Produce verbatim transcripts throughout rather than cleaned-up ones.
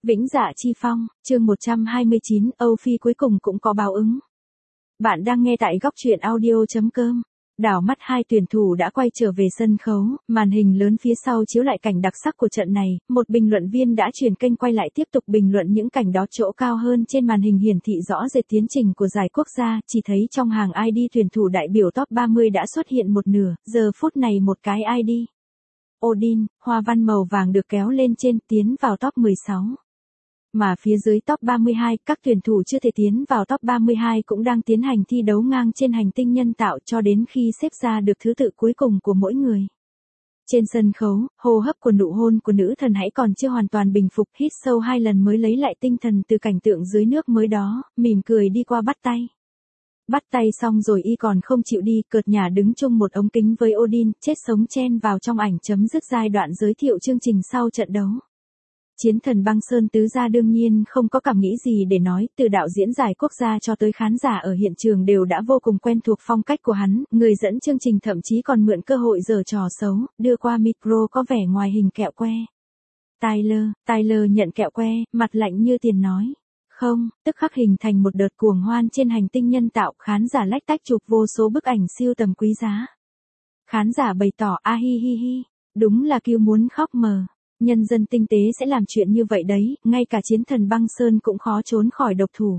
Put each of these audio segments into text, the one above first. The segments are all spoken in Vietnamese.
Vĩnh Dạ Chi Phong, chương một trăm hai mươi chín, Âu Phi cuối cùng cũng có báo ứng. Bạn đang nghe tại góc truyện audio.com. Đảo mắt hai tuyển thủ đã quay trở về sân khấu, màn hình lớn phía sau chiếu lại cảnh đặc sắc của trận này, một bình luận viên đã chuyển kênh quay lại tiếp tục bình luận những cảnh đó. Chỗ cao hơn trên màn hình hiển thị rõ rệt tiến trình của giải quốc gia, chỉ thấy trong hàng i đê tuyển thủ đại biểu top ba mươi đã xuất hiện một nửa, giờ phút này một cái i đê Odin, hoa văn màu vàng được kéo lên trên tiến vào top mười sáu. Mà phía dưới top ba mươi hai, các tuyển thủ chưa thể tiến vào top ba mươi hai cũng đang tiến hành thi đấu ngang trên hành tinh nhân tạo cho đến khi xếp ra được thứ tự cuối cùng của mỗi người. Trên sân khấu, hô hấp của nụ hôn của nữ thần hãy còn chưa hoàn toàn bình phục, hít sâu hai lần mới lấy lại tinh thần từ cảnh tượng dưới nước mới đó, mỉm cười đi qua bắt tay. Bắt tay xong rồi y còn không chịu đi, cợt nhả đứng chung một ống kính với Odin, chết sống chen vào trong ảnh chấm dứt giai đoạn giới thiệu chương trình sau trận đấu. Chiến thần băng sơn tứ gia đương nhiên không có cảm nghĩ gì để nói, từ đạo diễn giải quốc gia cho tới khán giả ở hiện trường đều đã vô cùng quen thuộc phong cách của hắn, người dẫn chương trình thậm chí còn mượn cơ hội giở trò xấu, đưa qua micro có vẻ ngoài hình kẹo que. Tyler, Tyler nhận kẹo que, mặt lạnh như tiền nói. Không, tức khắc hình thành một đợt cuồng hoan trên hành tinh nhân tạo, khán giả lách tách chụp vô số bức ảnh siêu tầm quý giá. Khán giả bày tỏ a hi hi hi, đúng là kêu muốn khóc mờ. Nhân dân tinh tế sẽ làm chuyện như vậy đấy, ngay cả chiến thần băng sơn cũng khó trốn khỏi độc thủ.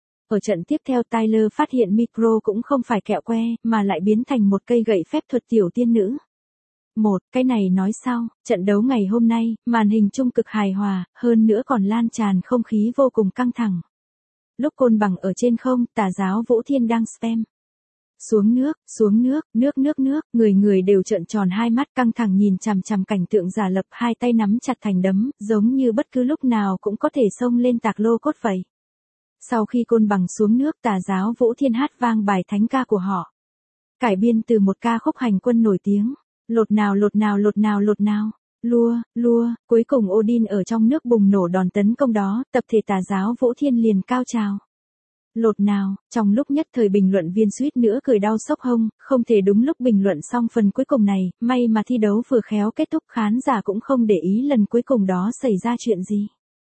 Ở trận tiếp theo Tyler phát hiện micro cũng không phải kẹo que, mà lại biến thành một cây gậy phép thuật tiểu tiên nữ. Một, cái này nói sau, trận đấu ngày hôm nay, màn hình trung cực hài hòa, hơn nữa còn lan tràn không khí vô cùng căng thẳng. Lúc côn bằng ở trên không, tà giáo Vũ Thiên đang spam. Xuống nước, xuống nước, nước nước nước, người người đều trợn tròn hai mắt căng thẳng nhìn chằm chằm cảnh tượng giả lập, hai tay nắm chặt thành đấm, giống như bất cứ lúc nào cũng có thể xông lên tạc lô cốt vậy. Sau khi côn bằng xuống nước, tà giáo Vũ Thiên hát vang bài thánh ca của họ. Cải biên từ một ca khúc hành quân nổi tiếng. Lột nào lột nào lột nào lột nào, lua, lua, cuối cùng Odin ở trong nước bùng nổ đòn tấn công đó, tập thể tà giáo Vũ Thiên liền cao trào. Lột nào, trong lúc nhất thời bình luận viên suýt nữa cười đau sốc hông, không thể đúng lúc bình luận xong phần cuối cùng này, may mà thi đấu vừa khéo kết thúc, khán giả cũng không để ý lần cuối cùng đó xảy ra chuyện gì.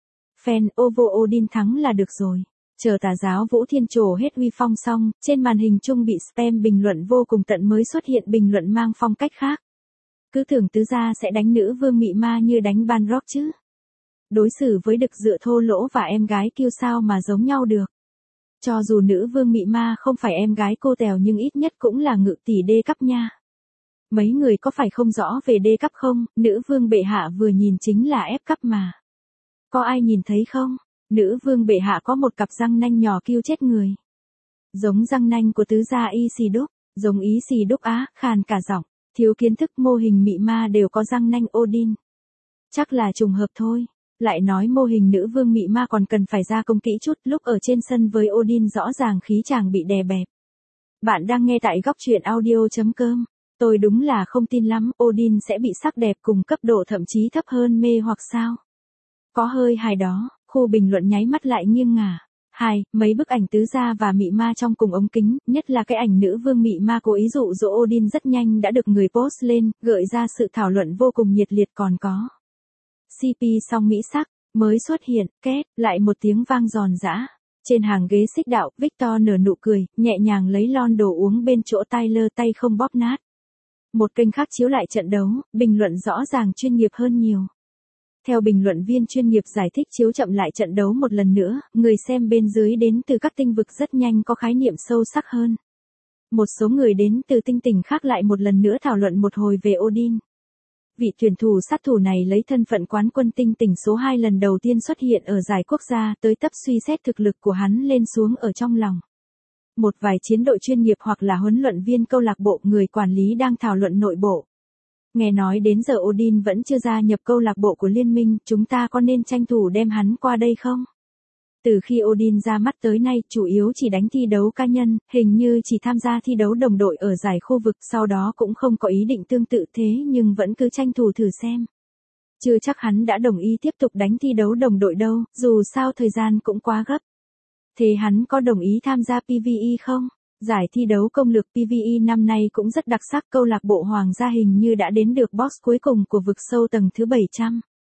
Fan Ovo Odin thắng là được rồi. Chờ tà giáo Vũ Thiên trổ hết uy phong xong, trên màn hình chung bị spam bình luận vô cùng tận mới xuất hiện bình luận mang phong cách khác. Cứ tưởng tứ gia sẽ đánh nữ vương mị ma như đánh ban rock chứ. Đối xử với đực dựa thô lỗ và em gái kiêu sao mà giống nhau được. Cho dù nữ vương mị ma không phải em gái cô tèo nhưng ít nhất cũng là ngự tỷ đê cấp nha. Mấy người có phải không rõ về đê cấp không, nữ vương bệ hạ vừa nhìn chính là ép cấp mà. Có ai nhìn thấy không? Nữ vương bệ hạ có một cặp răng nanh nhỏ kiêu chết người. Giống răng nanh của tứ gia y xì đúc, giống ý xì đúc á, khàn cả giọng. Thiếu kiến thức mô hình mị ma đều có răng nanh Odin. Chắc là trùng hợp thôi. Lại nói mô hình nữ vương mị ma còn cần phải gia công kỹ chút, lúc ở trên sân với Odin rõ ràng khí chàng bị đè bẹp. Bạn đang nghe tại góc truyện audio.com. Tôi đúng là không tin lắm, Odin sẽ bị sắc đẹp cùng cấp độ thậm chí thấp hơn mê hoặc sao. Có hơi hài đó, khu bình luận nháy mắt lại nghiêng ngả. Hai, mấy bức ảnh tứ gia và mị ma trong cùng ống kính, nhất là cái ảnh nữ vương mị ma cố ý dụ dỗ Odin rất nhanh đã được người post lên, gợi ra sự thảo luận vô cùng nhiệt liệt. Còn có xê pê song mỹ sắc, mới xuất hiện, két, lại một tiếng vang giòn giã. Trên hàng ghế xích đạo, Victor nở nụ cười, nhẹ nhàng lấy lon đồ uống bên chỗ Tyler, tay không bóp nát. Một kênh khác chiếu lại trận đấu, bình luận rõ ràng chuyên nghiệp hơn nhiều. Theo bình luận viên chuyên nghiệp giải thích chiếu chậm lại trận đấu một lần nữa, người xem bên dưới đến từ các tinh vực rất nhanh có khái niệm sâu sắc hơn. Một số người đến từ tinh tỉnh khác lại một lần nữa thảo luận một hồi về Odin. Vị tuyển thủ sát thủ này lấy thân phận quán quân tinh tỉnh số hai lần đầu tiên xuất hiện ở giải quốc gia, tới tấp suy xét thực lực của hắn lên xuống ở trong lòng. Một vài chiến đội chuyên nghiệp hoặc là huấn luyện viên câu lạc bộ, người quản lý đang thảo luận nội bộ. Nghe nói đến giờ Odin vẫn chưa gia nhập câu lạc bộ của liên minh, chúng ta có nên tranh thủ đem hắn qua đây không? Từ khi Odin ra mắt tới nay, chủ yếu chỉ đánh thi đấu cá nhân, hình như chỉ tham gia thi đấu đồng đội ở giải khu vực, sau đó cũng không có ý định tương tự thế nhưng vẫn cứ tranh thủ thử xem. Chưa chắc hắn đã đồng ý tiếp tục đánh thi đấu đồng đội đâu, dù sao thời gian cũng quá gấp. Thế hắn có đồng ý tham gia pê vê e không? Giải thi đấu công lược pê vê e năm nay cũng rất đặc sắc, câu lạc bộ Hoàng gia hình như đã đến được boss cuối cùng của vực sâu tầng thứ bảy trăm.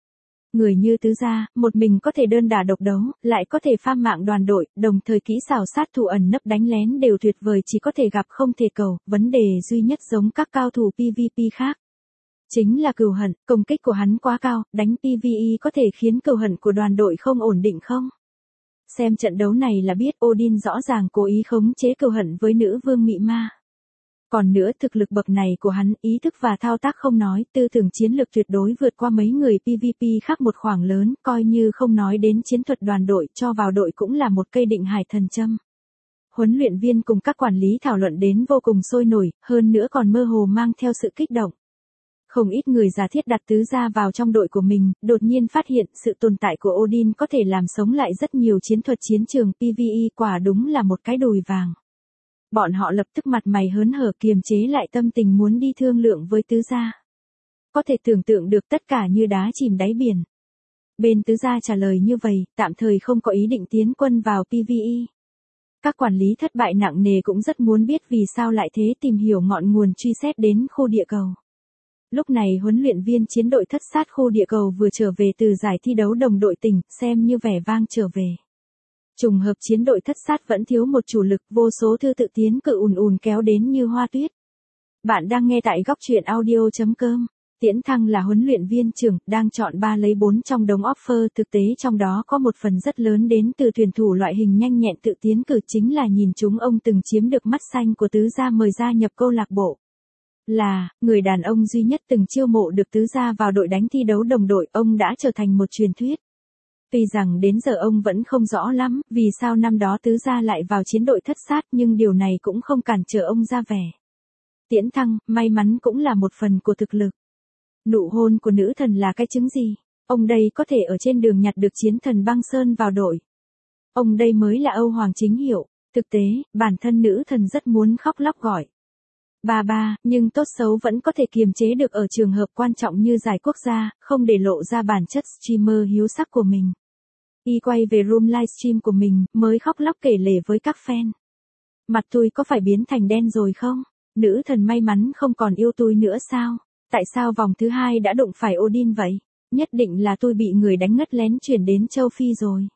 Người như Tứ Gia, một mình có thể đơn đả độc đấu, lại có thể pham mạng đoàn đội, đồng thời kỹ xảo sát thủ ẩn nấp đánh lén đều tuyệt vời, chỉ có thể gặp không thể cầu, vấn đề duy nhất giống các cao thủ pê vê pê khác. Chính là cừu hận, công kích của hắn quá cao, đánh pê vê e có thể khiến cừu hận của đoàn đội không ổn định không? Xem trận đấu này là biết Odin rõ ràng cố ý khống chế cừu hận với nữ vương mị ma. Còn nữa thực lực bậc này của hắn, ý thức và thao tác không nói, tư tưởng chiến lược tuyệt đối vượt qua mấy người pê vê pê khác một khoảng lớn, coi như không nói đến chiến thuật đoàn đội, cho vào đội cũng là một cây định hải thần châm. Huấn luyện viên cùng các quản lý thảo luận đến vô cùng sôi nổi, hơn nữa còn mơ hồ mang theo sự kích động. Không ít người giả thiết đặt Tứ Gia vào trong đội của mình, đột nhiên phát hiện sự tồn tại của Odin có thể làm sống lại rất nhiều chiến thuật chiến trường pê vê e, quả đúng là một cái đùi vàng. Bọn họ lập tức mặt mày hớn hở kiềm chế lại tâm tình muốn đi thương lượng với Tứ Gia. Có thể tưởng tượng được tất cả như đá chìm đáy biển. Bên Tứ Gia trả lời như vậy, tạm thời không có ý định tiến quân vào pê vê e. Các quản lý thất bại nặng nề cũng rất muốn biết vì sao lại thế, tìm hiểu ngọn nguồn truy xét đến khu địa cầu. Lúc này huấn luyện viên chiến đội thất sát khu địa cầu vừa trở về từ giải thi đấu đồng đội tỉnh, xem như vẻ vang trở về. Trùng hợp chiến đội thất sát vẫn thiếu một chủ lực, vô số thư tự tiến cử ùn ùn kéo đến như hoa tuyết. Bạn đang nghe tại góc truyện audio chấm com. Tiễn Thăng là huấn luyện viên trưởng, đang chọn ba lấy bốn trong đống offer, thực tế trong đó có một phần rất lớn đến từ tuyển thủ loại hình nhanh nhẹn tự tiến cử, chính là nhìn chúng ông từng chiếm được mắt xanh của Tứ Gia mời gia nhập câu lạc bộ. Là, người đàn ông duy nhất từng chiêu mộ được Tứ Gia vào đội đánh thi đấu đồng đội, ông đã trở thành một truyền thuyết. Tuy rằng đến giờ ông vẫn không rõ lắm, vì sao năm đó Tứ Gia lại vào chiến đội thất sát, nhưng điều này cũng không cản trở ông ra vẻ. Tiễn Thăng, may mắn cũng là một phần của thực lực. Nụ hôn của nữ thần là cái chứng gì? Ông đây có thể ở trên đường nhặt được chiến thần băng sơn vào đội. Ông đây mới là Âu Hoàng chính hiệu. Thực tế, bản thân nữ thần rất muốn khóc lóc gọi ba ba, nhưng tốt xấu vẫn có thể kiềm chế được ở trường hợp quan trọng như giải quốc gia, không để lộ ra bản chất streamer hiếu sắc của mình. Y quay về room livestream của mình, mới khóc lóc kể lể với các fan. Mặt tôi có phải biến thành đen rồi không? Nữ thần may mắn không còn yêu tôi nữa sao? Tại sao vòng thứ hai đã đụng phải Odin vậy? Nhất định là tôi bị người đánh ngất lén chuyển đến châu Phi rồi.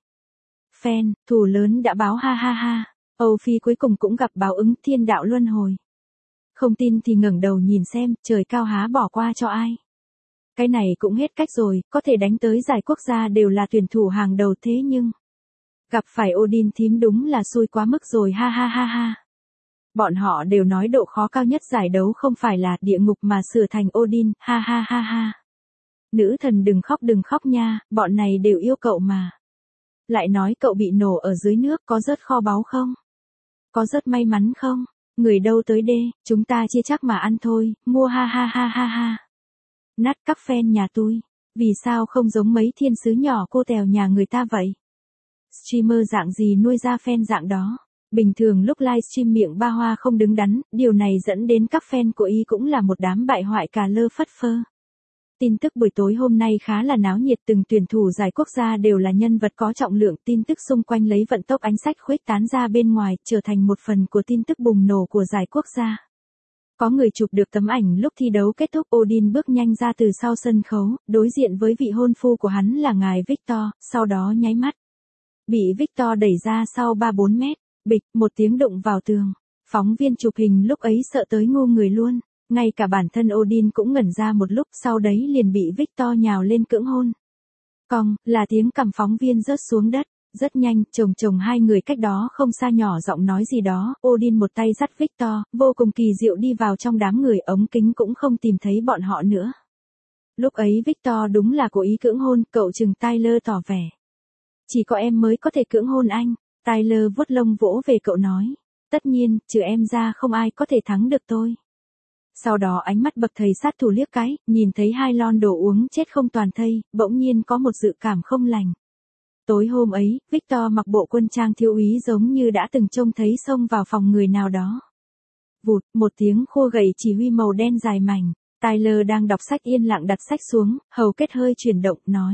Fan, thù lớn đã báo ha ha ha. Âu Phi cuối cùng cũng gặp báo ứng thiên đạo luân hồi. Không tin thì ngẩng đầu nhìn xem, trời cao há bỏ qua cho ai. Cái này cũng hết cách rồi, có thể đánh tới giải quốc gia đều là tuyển thủ hàng đầu thế nhưng gặp phải Odin thím đúng là xui quá mức rồi ha ha ha ha. Bọn họ đều nói độ khó cao nhất giải đấu không phải là địa ngục mà sửa thành Odin, ha ha ha ha. Nữ thần đừng khóc đừng khóc nha, bọn này đều yêu cậu mà. Lại nói cậu bị nổ ở dưới nước, có rớt kho báu không? Có rất may mắn không? Người đâu tới đê, chúng ta chia chắc mà ăn thôi, mua ha ha ha ha ha. Nát các fan nhà tôi, vì sao không giống mấy thiên sứ nhỏ cô tèo nhà người ta vậy? Streamer dạng gì nuôi ra fan dạng đó? Bình thường lúc livestream miệng ba hoa không đứng đắn, điều này dẫn đến các fan của y cũng là một đám bại hoại cà lơ phất phơ. Tin tức buổi tối hôm nay khá là náo nhiệt, từng tuyển thủ giải quốc gia đều là nhân vật có trọng lượng, tin tức xung quanh lấy vận tốc ánh sách khuếch tán ra bên ngoài, trở thành một phần của tin tức bùng nổ của giải quốc gia. Có người chụp được tấm ảnh lúc thi đấu kết thúc, Odin bước nhanh ra từ sau sân khấu, đối diện với vị hôn phu của hắn là ngài Victor, sau đó nháy mắt. Bị Victor đẩy ra sau ba bốn mét, bịch, một tiếng đụng vào tường. Phóng viên chụp hình lúc ấy sợ tới ngu người luôn. Ngay cả bản thân Odin cũng ngẩn ra một lúc, sau đấy liền bị Victor nhào lên cưỡng hôn. Cong, là tiếng cằm phóng viên rớt xuống đất. Rất nhanh, chồng chồng hai người cách đó không xa nhỏ giọng nói gì đó, Odin một tay dắt Victor, vô cùng kỳ diệu đi vào trong đám người, ống kính cũng không tìm thấy bọn họ nữa. Lúc ấy Victor đúng là cố ý cưỡng hôn, cậu chừng Tyler tỏ vẻ. Chỉ có em mới có thể cưỡng hôn anh. Tyler vuốt lông vỗ về cậu nói. Tất nhiên, trừ em ra không ai có thể thắng được tôi. Sau đó ánh mắt bậc thầy sát thủ liếc cái, nhìn thấy hai lon đồ uống chết không toàn thây, bỗng nhiên có một dự cảm không lành. Tối hôm ấy, Victor mặc bộ quân trang thiếu úy giống như đã từng trông thấy xông vào phòng người nào đó. Vụt, một tiếng khua gậy chỉ huy màu đen dài mảnh. Tyler đang đọc sách yên lặng đặt sách xuống, hầu kết hơi chuyển động, nói.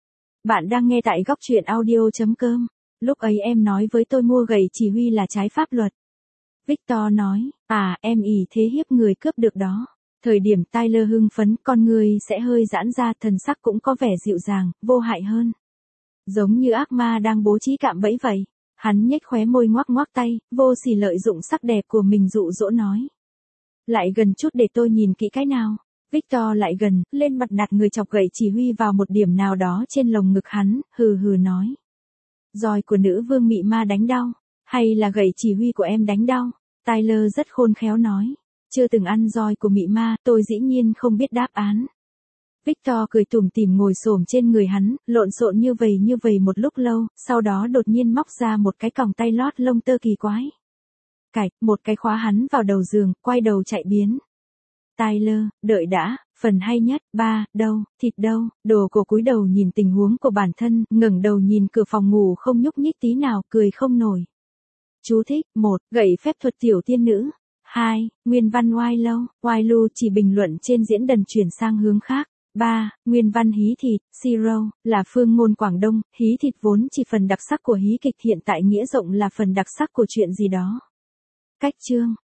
Bạn đang nghe tại góc truyện audio chấm com. Lúc ấy em nói với tôi mua gậy chỉ huy là trái pháp luật. Victor nói, à, em ỷ thế hiếp người cướp được đó. Thời điểm Tyler hưng phấn, con người sẽ hơi giãn ra, thần sắc cũng có vẻ dịu dàng, vô hại hơn. Giống như ác ma đang bố trí cạm bẫy vậy. Hắn nhếch khóe môi ngoác ngoác tay, vô sỉ lợi dụng sắc đẹp của mình dụ dỗ nói. Lại gần chút để tôi nhìn kỹ cái nào. Victor lại gần, lên mặt đặt người chọc gậy chỉ huy vào một điểm nào đó trên lồng ngực hắn, hừ hừ nói. Roi của nữ vương mị ma đánh đau, hay là gậy chỉ huy của em đánh đau? Tyler rất khôn khéo nói. Chưa từng ăn roi của mị ma, tôi dĩ nhiên không biết đáp án. Victor cười tủm tỉm ngồi xổm trên người hắn, lộn xộn như vầy như vầy một lúc lâu, sau đó đột nhiên móc ra một cái còng tay lót lông tơ kỳ quái. Cạch, một cái khóa hắn vào đầu giường, quay đầu chạy biến. Tyler, đợi đã, phần hay nhất, ba, đâu, thịt đâu, đồ cổ cúi đầu nhìn tình huống của bản thân, ngẩng đầu nhìn cửa phòng ngủ không nhúc nhích tí nào, cười không nổi. Chú thích, một, gậy phép thuật tiểu tiên nữ. hai, nguyên văn Wailu, Wailu chỉ bình luận trên diễn đàn chuyển sang hướng khác. ba. Nguyên văn hí thịt, Siro, là phương ngôn Quảng Đông, hí thịt vốn chỉ phần đặc sắc của hí kịch hiện tại nghĩa rộng là phần đặc sắc của chuyện gì đó. Cách chương